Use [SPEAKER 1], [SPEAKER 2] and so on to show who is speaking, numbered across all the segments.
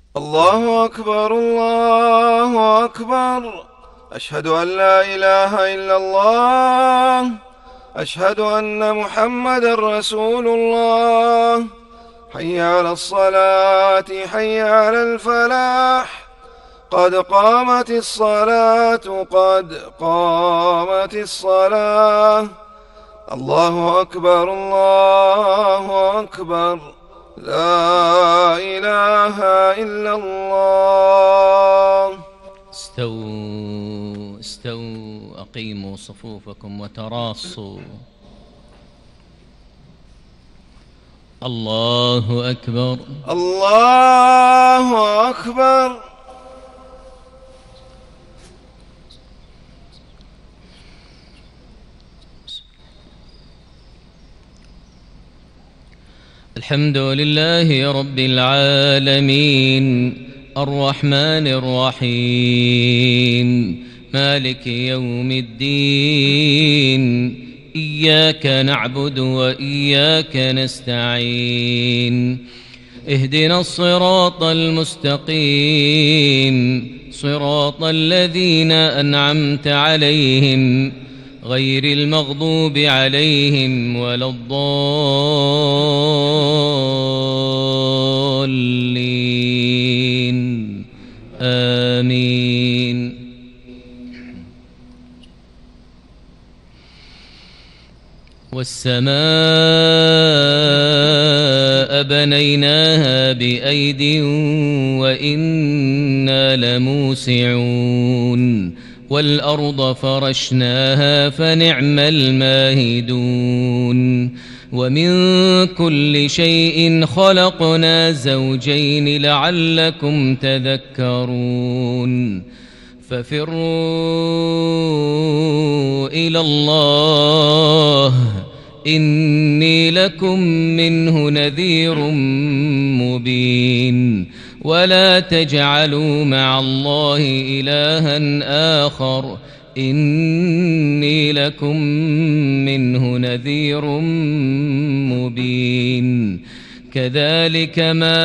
[SPEAKER 1] الله أكبر الله أكبر. أشهد أن لا إله إلا الله. أشهد أن محمدًا رسول الله. حي على الصلاة حي على الفلاح. قد قامت الصلاة قد قامت الصلاة. الله أكبر الله أكبر. لا إله إلا الله.
[SPEAKER 2] استووا استووا، أقيموا صفوفكم وتراصوا. الله أكبر
[SPEAKER 1] الله أكبر.
[SPEAKER 2] الحمد لله رب العالمين، الرحمن الرحيم، مالك يوم الدين. إياك نعبد وإياك نستعين. اهدنا الصراط المستقيم، صراط الذين أنعمت عليهم غير المغضوب عليهم ولا الضالين. آمين. والسماء بنيناها بأيد وإنا لموسعون. والأرض فرشناها فنعم الماهدون. ومن كل شيء خلقنا زوجين لعلكم تذكرون. ففروا إلى الله إني لكم منه نذير مبين. ولا تجعلوا مع الله إلها آخر إني لكم منه نذير مبين. كذلك ما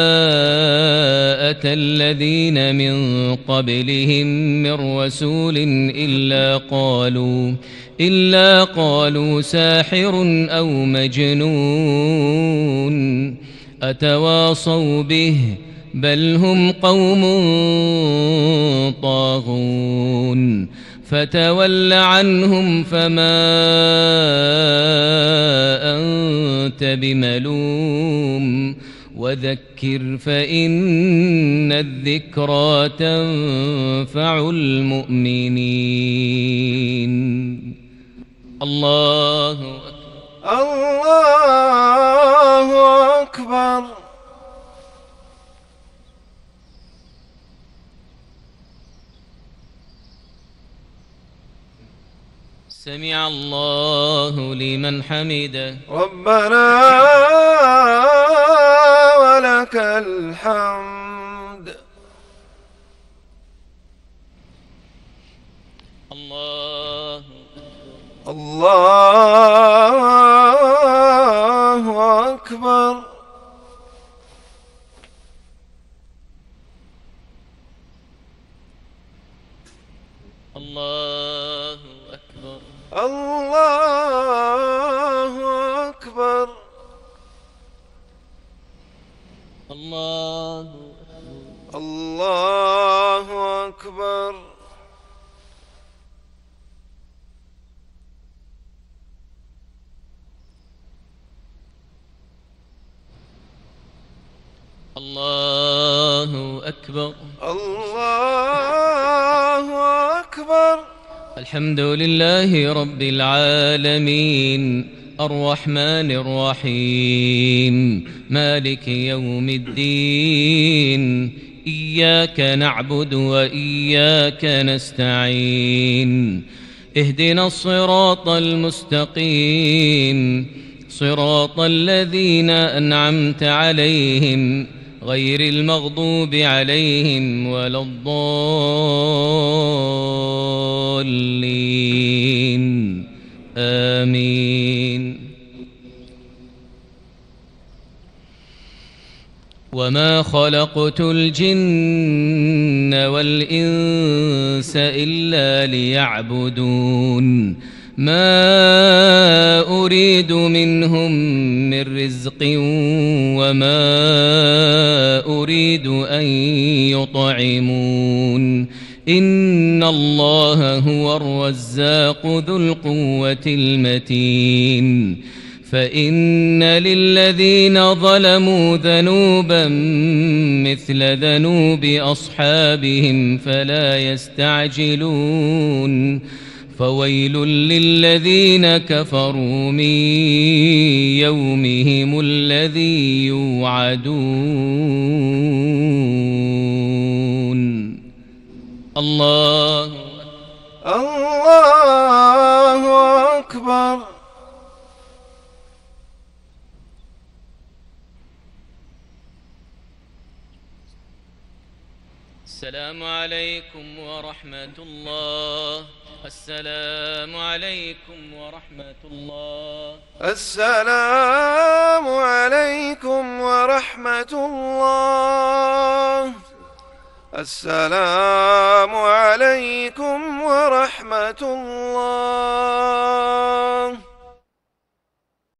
[SPEAKER 2] أتى الذين من قبلهم من رسول إلا قالوا ساحر أو مجنون أتواصوا به بل هم قوم طاغون. فتول عنهم فما أنت بملوم وذكر فإن الذكرى تنفع المؤمنين. الله أكبر
[SPEAKER 1] الله أكبر.
[SPEAKER 2] سمع الله لمن حمده.
[SPEAKER 1] ربنا ولك الحمد.
[SPEAKER 2] الله
[SPEAKER 1] أكبر.
[SPEAKER 2] الله أكبر.
[SPEAKER 1] الله أكبر.
[SPEAKER 2] الله
[SPEAKER 1] أكبر.
[SPEAKER 2] الله أكبر.
[SPEAKER 1] الله أكبر.
[SPEAKER 2] الحمد لله رب العالمين، الرحمن الرحيم، مالك يوم الدين. إياك نعبد وإياك نستعين. اهدنا الصراط المستقيم، صراط الذين أنعمت عليهم غير المغضوب عليهم ولا الضالين. آمين. وما خلقت الجن والإنس إلا ليعبدون ما أريد منهم من رزق وما أريد أن يطعمون إن الله هو الرزاق ذو القوة المتين فإن للذين ظلموا ذنوبا مثل ذنوب أصحابهم فلا يستعجلون فويل للذين كفروا من يومهم الذي يوعدون الله
[SPEAKER 1] أكبر.
[SPEAKER 2] السلام عليكم ورحمة الله. السلام عليكم ورحمة الله.
[SPEAKER 1] السلام عليكم ورحمة الله. السلام عليكم ورحمة الله.